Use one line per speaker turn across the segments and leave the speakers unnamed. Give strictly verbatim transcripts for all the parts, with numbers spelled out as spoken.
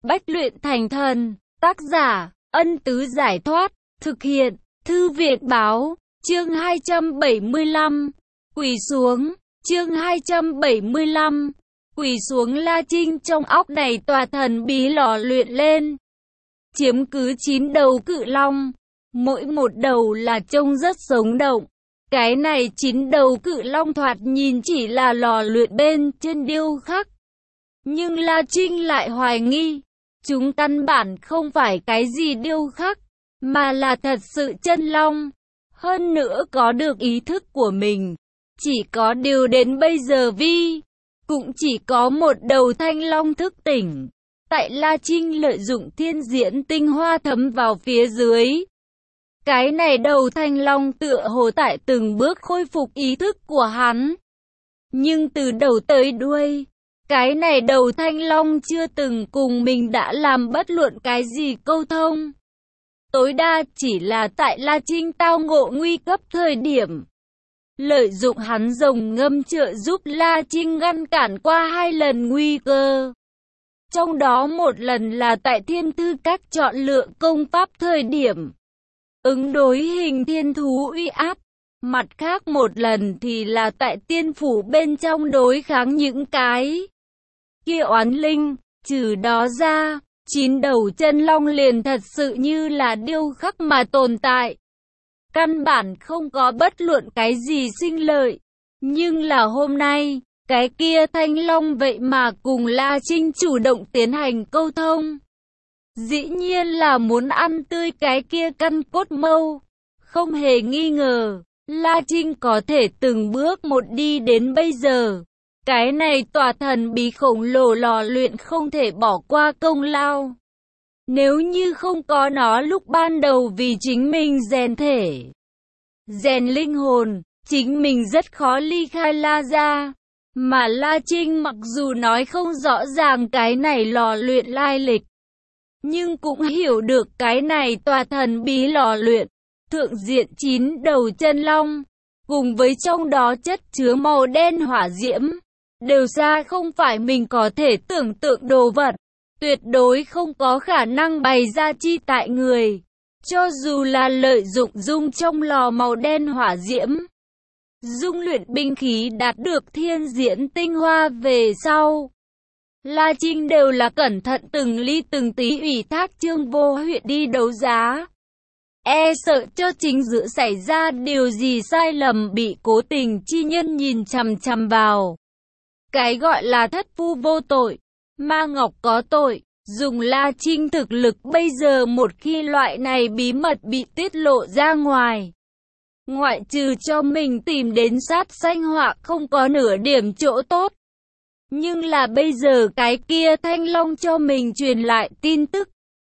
Bách luyện thành thần. Tác giả, Ân Tứ Giải Thoát. Thực hiện, Thư Viện Báo. Chương hai trăm bảy mươi lăm. Quỳ xuống. Chương hai trăm bảy mươi lăm. Quỳ xuống. La Trinh trong óc này tòa thần bí lò luyện lên. Chiếm cứ chín đầu cự long. Mỗi một đầu là trông rất sống động. Cái này chín đầu cự long thoạt nhìn chỉ là lò luyện bên trên điêu khắc. Nhưng La Trinh lại hoài nghi, chúng căn bản không phải cái gì điêu khắc, mà là thật sự chân long. Hơn nữa có được ý thức của mình. Chỉ có điều đến bây giờ Vi, cũng chỉ có một đầu thanh long thức tỉnh. Tại La Trinh lợi dụng thiên diễn tinh hoa thấm vào phía dưới. Cái này đầu thanh long tựa hồ tại từng bước khôi phục ý thức của hắn. Nhưng từ đầu tới đuôi, cái này đầu thanh long chưa từng cùng mình đã làm bất luận cái gì câu thông. Tối đa chỉ là tại La Trinh tao ngộ nguy cấp thời điểm. Lợi dụng hắn rồng ngâm trợ giúp La Trinh ngăn cản qua hai lần nguy cơ. Trong đó một lần là tại thiên thư các chọn lựa công pháp thời điểm ứng đối hình thiên thú uy áp. Mặt khác một lần thì là tại tiên phủ bên trong đối kháng những cái kia oán linh. Trừ đó ra, chín đầu chân long liền thật sự như là điêu khắc mà tồn tại. Căn bản không có bất luận cái gì sinh lợi. Nhưng là hôm nay, cái kia thanh long vậy mà cùng La Trinh chủ động tiến hành câu thông. Dĩ nhiên là muốn ăn tươi cái kia căn cốt mâu. Không hề nghi ngờ, La Trinh có thể từng bước một đi đến bây giờ. Cái này tòa thần bí khổng lồ lò luyện không thể bỏ qua công lao. Nếu như không có nó lúc ban đầu vì chính mình rèn thể, rèn linh hồn, chính mình rất khó ly khai La gia. Mà La Trinh mặc dù nói không rõ ràng cái này lò luyện lai lịch, nhưng cũng hiểu được cái này tòa thần bí lò luyện, thượng diện chín đầu chân long, cùng với trong đó chất chứa màu đen hỏa diễm, đều xa không phải mình có thể tưởng tượng đồ vật, tuyệt đối không có khả năng bày ra chi tại người. Cho dù là lợi dụng dung trong lò màu đen hỏa diễm, dung luyện binh khí đạt được thiên diễn tinh hoa về sau, La Trinh đều là cẩn thận từng ly từng tí ủy thác Trương Vô Huyện đi đấu giá. E sợ cho chính giữa xảy ra điều gì sai lầm bị cố tình chi nhân nhìn chằm chằm vào. Cái gọi là thất phu vô tội, ma ngọc có tội. Dùng La Trinh thực lực bây giờ một khi loại này bí mật bị tiết lộ ra ngoài, ngoại trừ cho mình tìm đến sát sanh họa không có nửa điểm chỗ tốt. Nhưng là bây giờ cái kia thanh long cho mình truyền lại tin tức,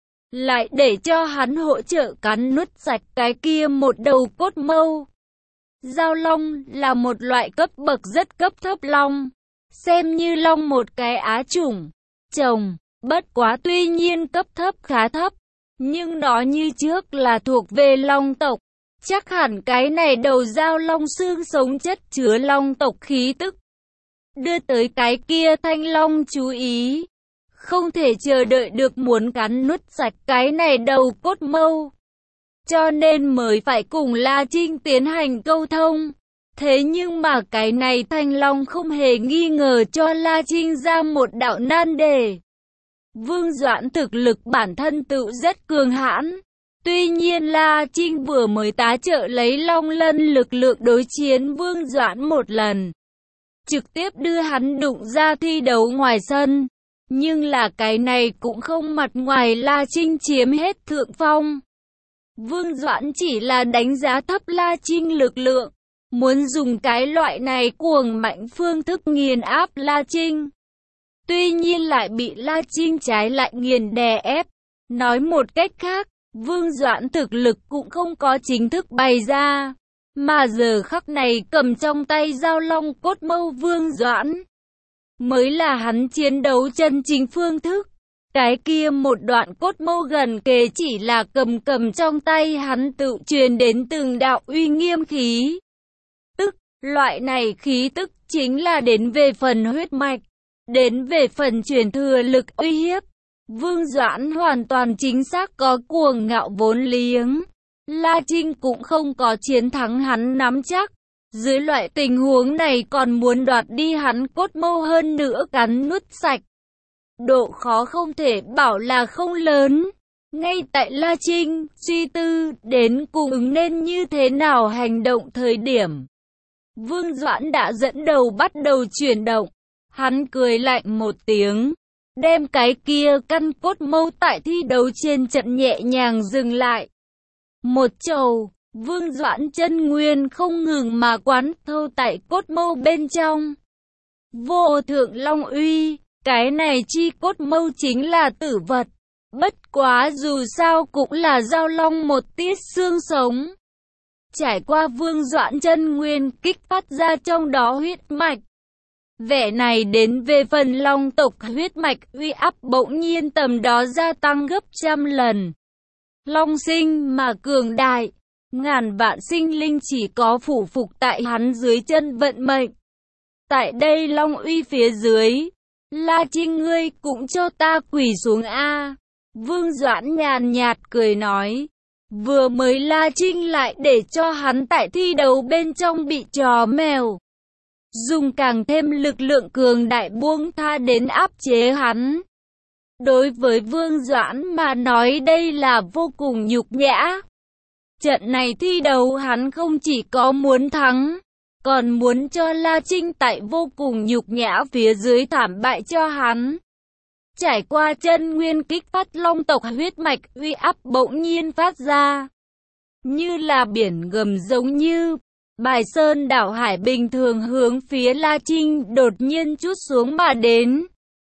lại để cho hắn hỗ trợ cắn nuốt sạch cái kia một đầu cốt mâu. Giao long là một loại cấp bậc rất cấp thấp long, xem như long một cái á chủng, chồng, bất quá tuy nhiên cấp thấp khá thấp, nhưng nó như trước là thuộc về long tộc. Chắc hẳn cái này đầu giao long xương sống chất chứa long tộc khí tức, đưa tới cái kia thanh long chú ý. Không thể chờ đợi được muốn cắn nuốt sạch cái này đầu cốt mâu, cho nên mới phải cùng La Trinh tiến hành câu thông. Thế nhưng mà cái này thanh long không hề nghi ngờ cho La Trinh ra một đạo nan đề. Vương Doãn thực lực bản thân tự rất cường hãn. Tuy nhiên La Trinh vừa mới tá trợ lấy Long Lân lực lượng đối chiến Vương Doãn một lần, trực tiếp đưa hắn đụng ra thi đấu ngoài sân. Nhưng là cái này cũng không mặt ngoài La Trinh chiếm hết thượng phong. Vương Doãn chỉ là đánh giá thấp La Trinh lực lượng, muốn dùng cái loại này cuồng mạnh phương thức nghiền áp La Trinh. Tuy nhiên lại bị La Trinh trái lại nghiền đè ép. Nói một cách khác, Vương Doãn thực lực cũng không có chính thức bày ra, mà giờ khắc này cầm trong tay giao long cốt mâu Vương Doãn mới là hắn chiến đấu chân chính phương thức. Cái kia một đoạn cốt mâu gần kề chỉ là cầm cầm trong tay hắn tự truyền đến từng đạo uy nghiêm khí tức. Loại này khí tức chính là đến về phần huyết mạch, đến về phần truyền thừa lực uy hiếp. Vương Doãn hoàn toàn chính xác có cuồng ngạo vốn liếng. La Trinh cũng không có chiến thắng hắn nắm chắc. Dưới loại tình huống này còn muốn đoạt đi hắn cốt mâu hơn nữa cắn nuốt sạch. Độ khó không thể bảo là không lớn. Ngay tại La Trinh suy tư đến cùng ứng nên như thế nào hành động thời điểm, Vương Doãn đã dẫn đầu bắt đầu chuyển động. Hắn cười lạnh một tiếng, đem cái kia căn cốt mâu tại thi đấu trên trận nhẹ nhàng dừng lại. Một chầu, Vương Doãn chân nguyên không ngừng mà quán thâu tại cốt mâu bên trong. Vô thượng long uy, cái này chi cốt mâu chính là tử vật. Bất quá dù sao cũng là giao long một tiết xương sống. Trải qua Vương Doãn chân nguyên kích phát ra trong đó huyết mạch. Vẻ này đến về phần long tộc huyết mạch uy áp bỗng nhiên tầm đó gia tăng gấp trăm lần. Long sinh mà cường đại, ngàn vạn sinh linh chỉ có phủ phục tại hắn dưới chân vận mệnh. Tại đây long uy phía dưới, La Trinh ngươi cũng cho ta quỳ xuống a. Vương Doãn nhàn nhạt cười nói. Vừa mới La Trinh lại để cho hắn tại thi đấu bên trong bị chó mèo. Dùng càng thêm lực lượng cường đại buông tha đến áp chế hắn. Đối với Vương Doãn mà nói đây là vô cùng nhục nhã. Trận này thi đấu hắn không chỉ có muốn thắng, còn muốn cho La Trinh tại vô cùng nhục nhã phía dưới thảm bại cho hắn. Trải qua chân nguyên kích phát long tộc huyết mạch uy áp bỗng nhiên phát ra. Như là biển gầm giống như bài sơn đảo hải bình thường hướng phía La Trinh đột nhiên trút xuống mà đến.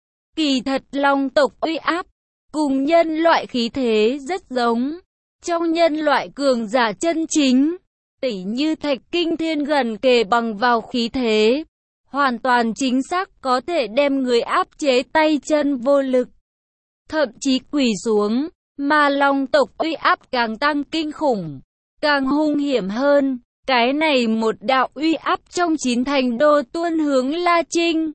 Kỳ thật long tộc uy áp cùng nhân loại khí thế rất giống. Trong nhân loại cường giả chân chính, tỉ như Thạch Kinh Thiên gần kề bằng vào khí thế, hoàn toàn chính xác có thể đem người áp chế tay chân vô lực, thậm chí quỳ xuống, mà long tộc uy áp càng tăng kinh khủng, càng hung hiểm hơn. Cái này một đạo uy áp trong chín thành đô tuôn hướng La Trinh,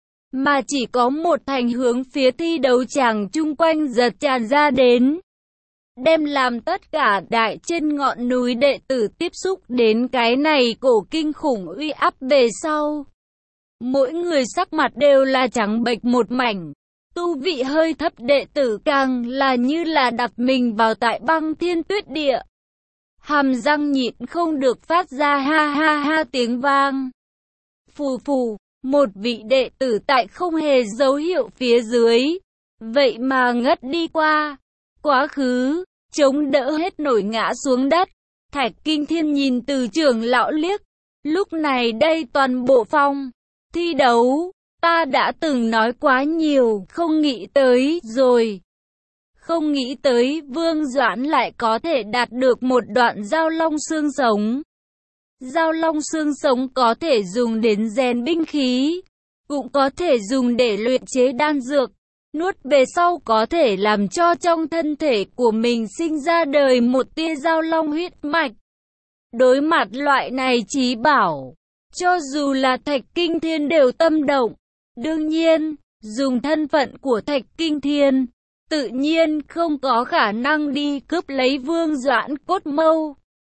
mà chỉ có một thành hướng phía thi đấu tràng chung quanh giật tràn ra đến, đem làm tất cả đại trên ngọn núi đệ tử tiếp xúc đến cái này cổ kinh khủng uy áp về sau. Mỗi người sắc mặt đều là trắng bệch một mảnh, tu vị hơi thấp đệ tử càng là như là đặt mình vào tại băng thiên tuyết địa. Hàm răng nhịn không được phát ra ha ha ha tiếng vang. Phù phù, một vị đệ tử tại không hề dấu hiệu phía dưới, vậy mà ngất đi qua. Quá khứ, chống đỡ hết nổi ngã xuống đất. Thạch Kinh Thiên nhìn từ trưởng lão liếc. Lúc này đây toàn bộ phong thi đấu, ta đã từng nói quá nhiều, không nghĩ tới rồi. Không nghĩ tới Vương Doãn lại có thể đạt được một đoạn giao long xương sống. Giao long xương sống có thể dùng đến rèn binh khí, cũng có thể dùng để luyện chế đan dược. Nuốt về sau có thể làm cho trong thân thể của mình sinh ra đời một tia giao long huyết mạch. Đối mặt loại này chí bảo, cho dù là Thạch Kinh Thiên đều tâm động. Đương nhiên, dùng thân phận của Thạch Kinh Thiên, tự nhiên không có khả năng đi cướp lấy Vương Doãn cốt mâu.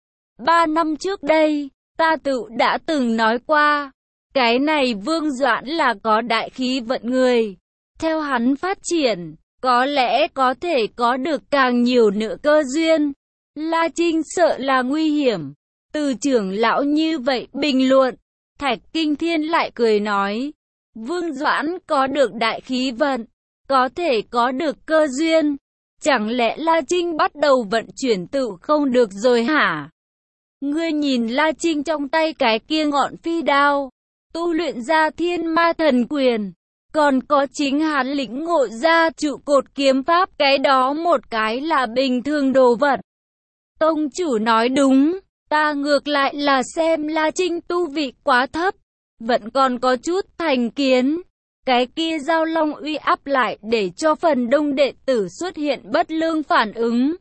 Ba năm trước đây, ta tự đã từng nói qua, cái này Vương Doãn là có đại khí vận người. Theo hắn phát triển, có lẽ có thể có được càng nhiều nữa cơ duyên. La Trinh sợ là nguy hiểm. Từ trưởng lão như vậy bình luận, Thạch Kinh Thiên lại cười nói, Vương Doãn có được đại khí vận, có thể có được cơ duyên. Chẳng lẽ La Trinh bắt đầu vận chuyển tự không được rồi hả? Ngươi nhìn La Trinh trong tay cái kia ngọn phi đao, tu luyện ra thiên ma thần quyền. Còn có chính hắn lĩnh ngộ ra trụ cột kiếm pháp, cái đó một cái là bình thường đồ vật. Tông chủ nói đúng, ta ngược lại là xem La Trinh tu vị quá thấp, vẫn còn có chút thành kiến. Cái kia giao long uy áp lại để cho phần đông đệ tử xuất hiện bất lương phản ứng.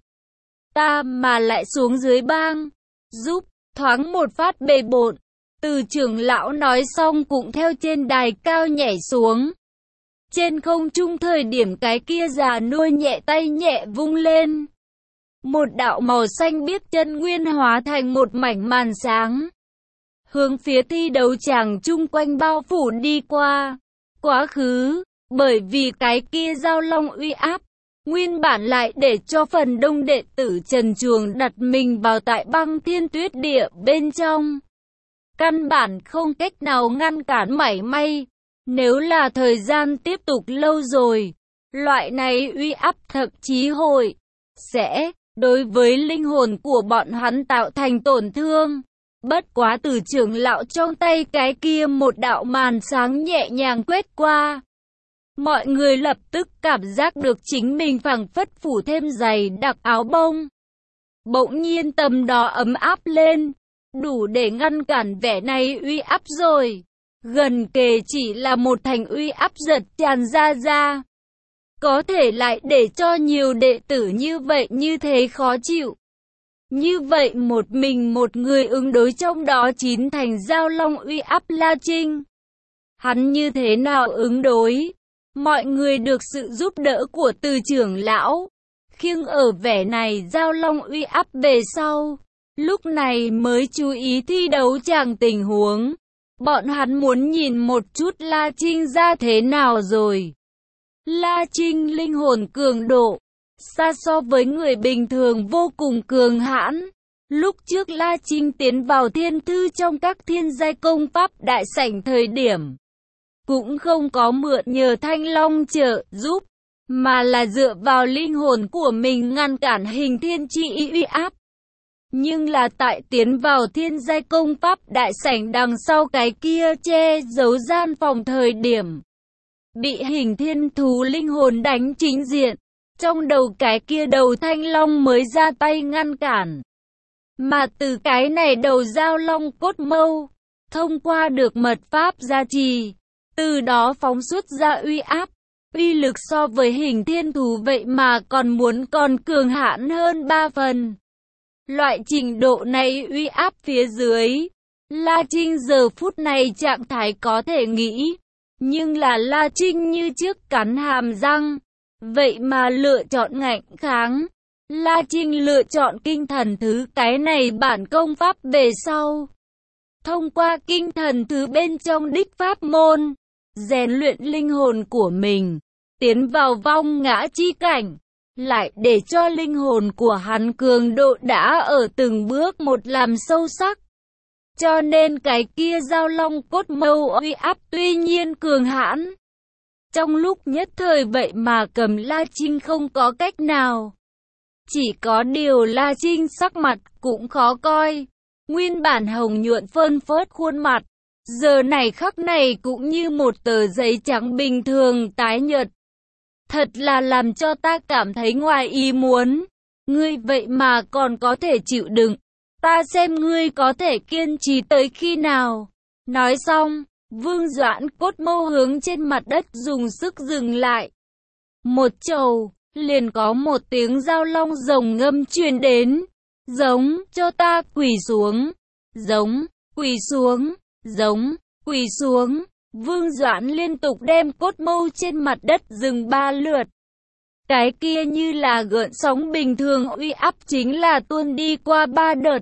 Ta mà lại xuống dưới bang, giúp, thoáng một phát bề bộn. Từ trưởng lão nói xong cũng theo trên đài cao nhảy xuống. Trên không trung thời điểm cái kia già nua nhẹ tay nhẹ vung lên. Một đạo màu xanh biếc chân nguyên hóa thành một mảnh màn sáng. Hướng phía thi đấu tràng chung quanh bao phủ đi qua. Quá khứ, bởi vì cái kia giao long uy áp, nguyên bản lại để cho phần đông đệ tử trần truồng đặt mình vào tại băng thiên tuyết địa bên trong. Căn bản không cách nào ngăn cản mảy may. Nếu là thời gian tiếp tục lâu rồi, loại này uy áp thậm chí hội sẽ đối với linh hồn của bọn hắn tạo thành tổn thương. Bất quá từ trưởng lão trong tay cái kia một đạo màn sáng nhẹ nhàng quét qua. Mọi người lập tức cảm giác được chính mình phảng phất phủ thêm dày đặc áo bông. Bỗng nhiên tầm đó ấm áp lên, đủ để ngăn cản vẻ này uy áp rồi. Gần kề chỉ là một thành uy áp giật tràn ra ra. Có thể lại để cho nhiều đệ tử như vậy như thế khó chịu. Như vậy một mình một người ứng đối trong đó chín thành giao long uy áp La Trinh. Hắn như thế nào ứng đối? Mọi người được sự giúp đỡ của từ trưởng lão. Khiêng ở vẻ này giao long uy áp về sau. Lúc này mới chú ý thi đấu chàng tình huống. Bọn hắn muốn nhìn một chút La Trinh ra thế nào rồi. La Trinh linh hồn cường độ, xa so với người bình thường vô cùng cường hãn. Lúc trước La Trinh tiến vào thiên thư trong các thiên giai công pháp đại sảnh thời điểm, cũng không có mượn nhờ Thanh Long trợ giúp, mà là dựa vào linh hồn của mình ngăn cản hình thiên chi uy áp. Nhưng là tại tiến vào thiên giai công pháp đại sảnh đằng sau cái kia che giấu gian phòng thời điểm, bị hình thiên thú linh hồn đánh chính diện, trong đầu cái kia đầu Thanh Long mới ra tay ngăn cản. Mà từ cái này đầu giao long cốt mâu, thông qua được mật pháp gia trì, từ đó phóng xuất ra uy áp, uy lực so với hình thiên thú vậy mà còn muốn còn cường hãn hơn ba phần. Loại trình độ này uy áp phía dưới, La Trinh giờ phút này trạng thái có thể nghĩ, nhưng là La Trinh như trước cắn hàm răng, vậy mà lựa chọn ngạnh kháng. La Trinh lựa chọn kinh thần thứ cái này bản công pháp về sau. Thông qua kinh thần thứ bên trong đích pháp môn, rèn luyện linh hồn của mình, tiến vào vong ngã chi cảnh. Lại để cho linh hồn của hắn cường độ đã ở từng bước một làm sâu sắc. Cho nên cái kia giao long cốt mâu uy áp tuy nhiên cường hãn. Trong lúc nhất thời vậy mà cầm La Trinh không có cách nào. Chỉ có điều La Trinh sắc mặt cũng khó coi. Nguyên bản hồng nhuận phơn phớt khuôn mặt, giờ này khắc này cũng như một tờ giấy trắng bình thường tái nhợt. Thật là làm cho ta cảm thấy ngoài ý muốn. Ngươi vậy mà còn có thể chịu đựng. Ta xem ngươi có thể kiên trì tới khi nào. Nói xong, Vương Doãn cốt mâu hướng trên mặt đất dùng sức dừng lại. Một chầu, liền có một tiếng giao long rồng ngâm truyền đến. Giống, cho ta quỳ xuống. Giống, quỳ xuống. Giống, quỳ xuống. Vương Doãn liên tục đem cốt mâu trên mặt đất dừng ba lượt. Cái kia như là gợn sóng bình thường uy áp chính là tuôn đi qua ba đợt.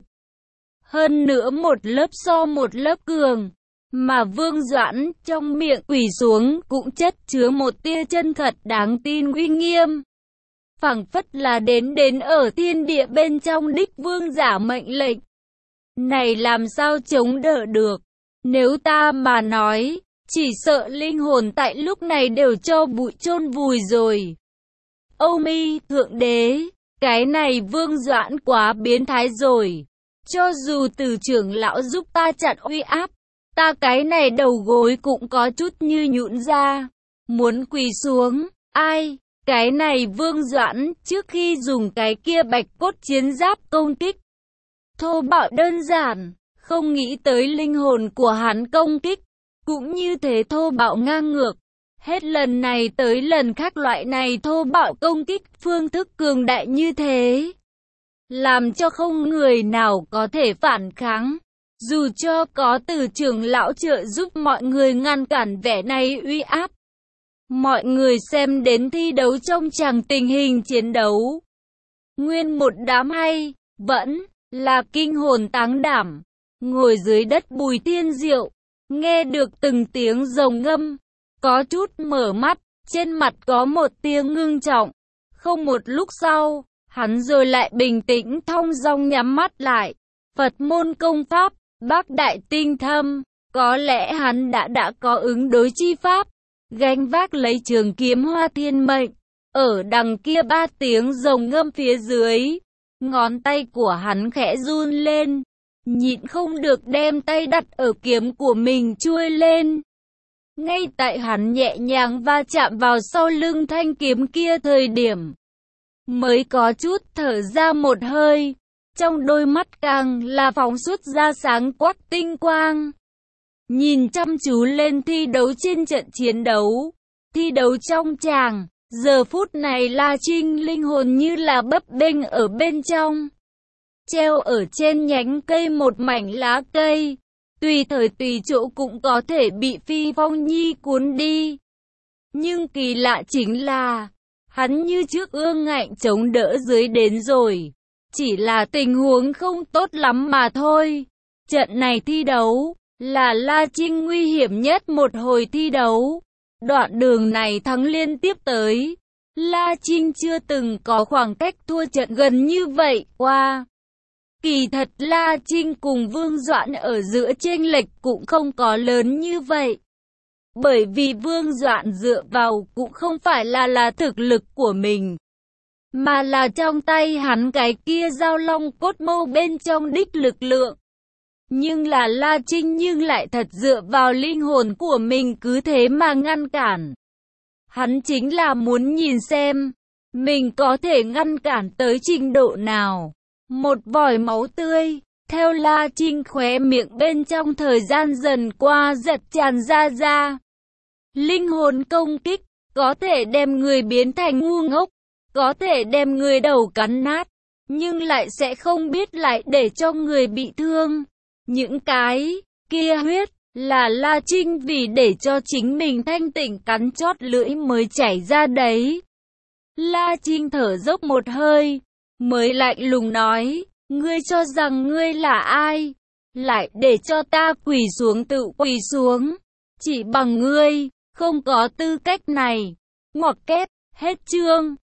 Hơn nữa một lớp so một lớp cường. Mà Vương Doãn trong miệng quỳ xuống cũng chất chứa một tia chân thật đáng tin uy nghiêm. Phảng phất là đến đến ở thiên địa bên trong đích vương giả mệnh lệnh. Này làm sao chống đỡ được? Nếu ta mà nói, chỉ sợ linh hồn tại lúc này đều cho bụi chôn vùi rồi. Âu Mi Thượng Đế, cái này Vương Doãn quá biến thái rồi. Cho dù từ trưởng lão giúp ta chặn uy áp, ta cái này đầu gối cũng có chút như nhũn ra. Muốn quỳ xuống, ai? Cái này Vương Doãn trước khi dùng cái kia bạch cốt chiến giáp công kích. Thô bạo đơn giản, không nghĩ tới linh hồn của hắn công kích. Cũng như thế thô bạo ngang ngược. Hết lần này tới lần khác loại này thô bạo công kích phương thức cường đại như thế. Làm cho không người nào có thể phản kháng. Dù cho có từ trưởng lão trợ giúp mọi người ngăn cản vẻ này uy áp. Mọi người xem đến thi đấu trong tràng tình hình chiến đấu. Nguyên một đám hay, vẫn là kinh hồn táng đảm. Ngồi dưới đất Bùi Thiên Diệu, nghe được từng tiếng rồng ngâm, có chút mở mắt, trên mặt có một tiếng ngưng trọng. Không một lúc sau, hắn rồi lại bình tĩnh thong dong nhắm mắt lại. Phật môn công pháp, bác đại tinh thâm, có lẽ hắn đã đã có ứng đối chi pháp, gánh vác lấy trường kiếm Hoa Thiên Mệnh. Ở đằng kia ba tiếng rồng ngâm phía dưới, ngón tay của hắn khẽ run lên, nhịn không được đem tay đặt ở kiếm của mình chuôi lên. Ngay tại hắn nhẹ nhàng va chạm vào sau lưng thanh kiếm kia thời điểm, mới có chút thở ra một hơi, trong đôi mắt càng là phóng xuất ra sáng quắc tinh quang. Nhìn chăm chú lên thi đấu trên trận chiến đấu, thi đấu trong tràng, giờ phút này La Trinh linh hồn như là bấp bênh ở bên trong. Treo ở trên nhánh cây một mảnh lá cây, tùy thời tùy chỗ cũng có thể bị phi phong nhi cuốn đi. Nhưng kỳ lạ chính là, hắn như trước ương ngạnh chống đỡ dưới đến rồi. Chỉ là tình huống không tốt lắm mà thôi. Trận này thi đấu, là La Trinh nguy hiểm nhất một hồi thi đấu. Đoạn đường này thắng liên tiếp tới. La Trinh chưa từng có khoảng cách thua trận gần như vậy qua. Kỳ thật La Trinh cùng Vương Doãn ở giữa chênh lệch cũng không có lớn như vậy. Bởi vì Vương Doãn dựa vào cũng không phải là là thực lực của mình, mà là trong tay hắn cái kia dao long cốt mâu bên trong đích lực lượng. Nhưng là La Trinh nhưng lại thật dựa vào linh hồn của mình cứ thế mà ngăn cản. Hắn chính là muốn nhìn xem, mình có thể ngăn cản tới trình độ nào. Một vòi máu tươi, theo La Trinh khóe miệng bên trong thời gian dần qua giật tràn ra ra. Linh hồn công kích, có thể đem người biến thành ngu ngốc, có thể đem người đầu cắn nát, nhưng lại sẽ không biết lại để cho người bị thương. Những cái kia huyết là La Trinh vì để cho chính mình thanh tịnh cắn chót lưỡi mới chảy ra đấy. La Trinh thở dốc một hơi, mới lạnh lùng nói, ngươi cho rằng ngươi là ai? Lại để cho ta quỳ xuống tự quỳ xuống. Chỉ bằng ngươi, không có tư cách này. Ngoặc kép, hết chương.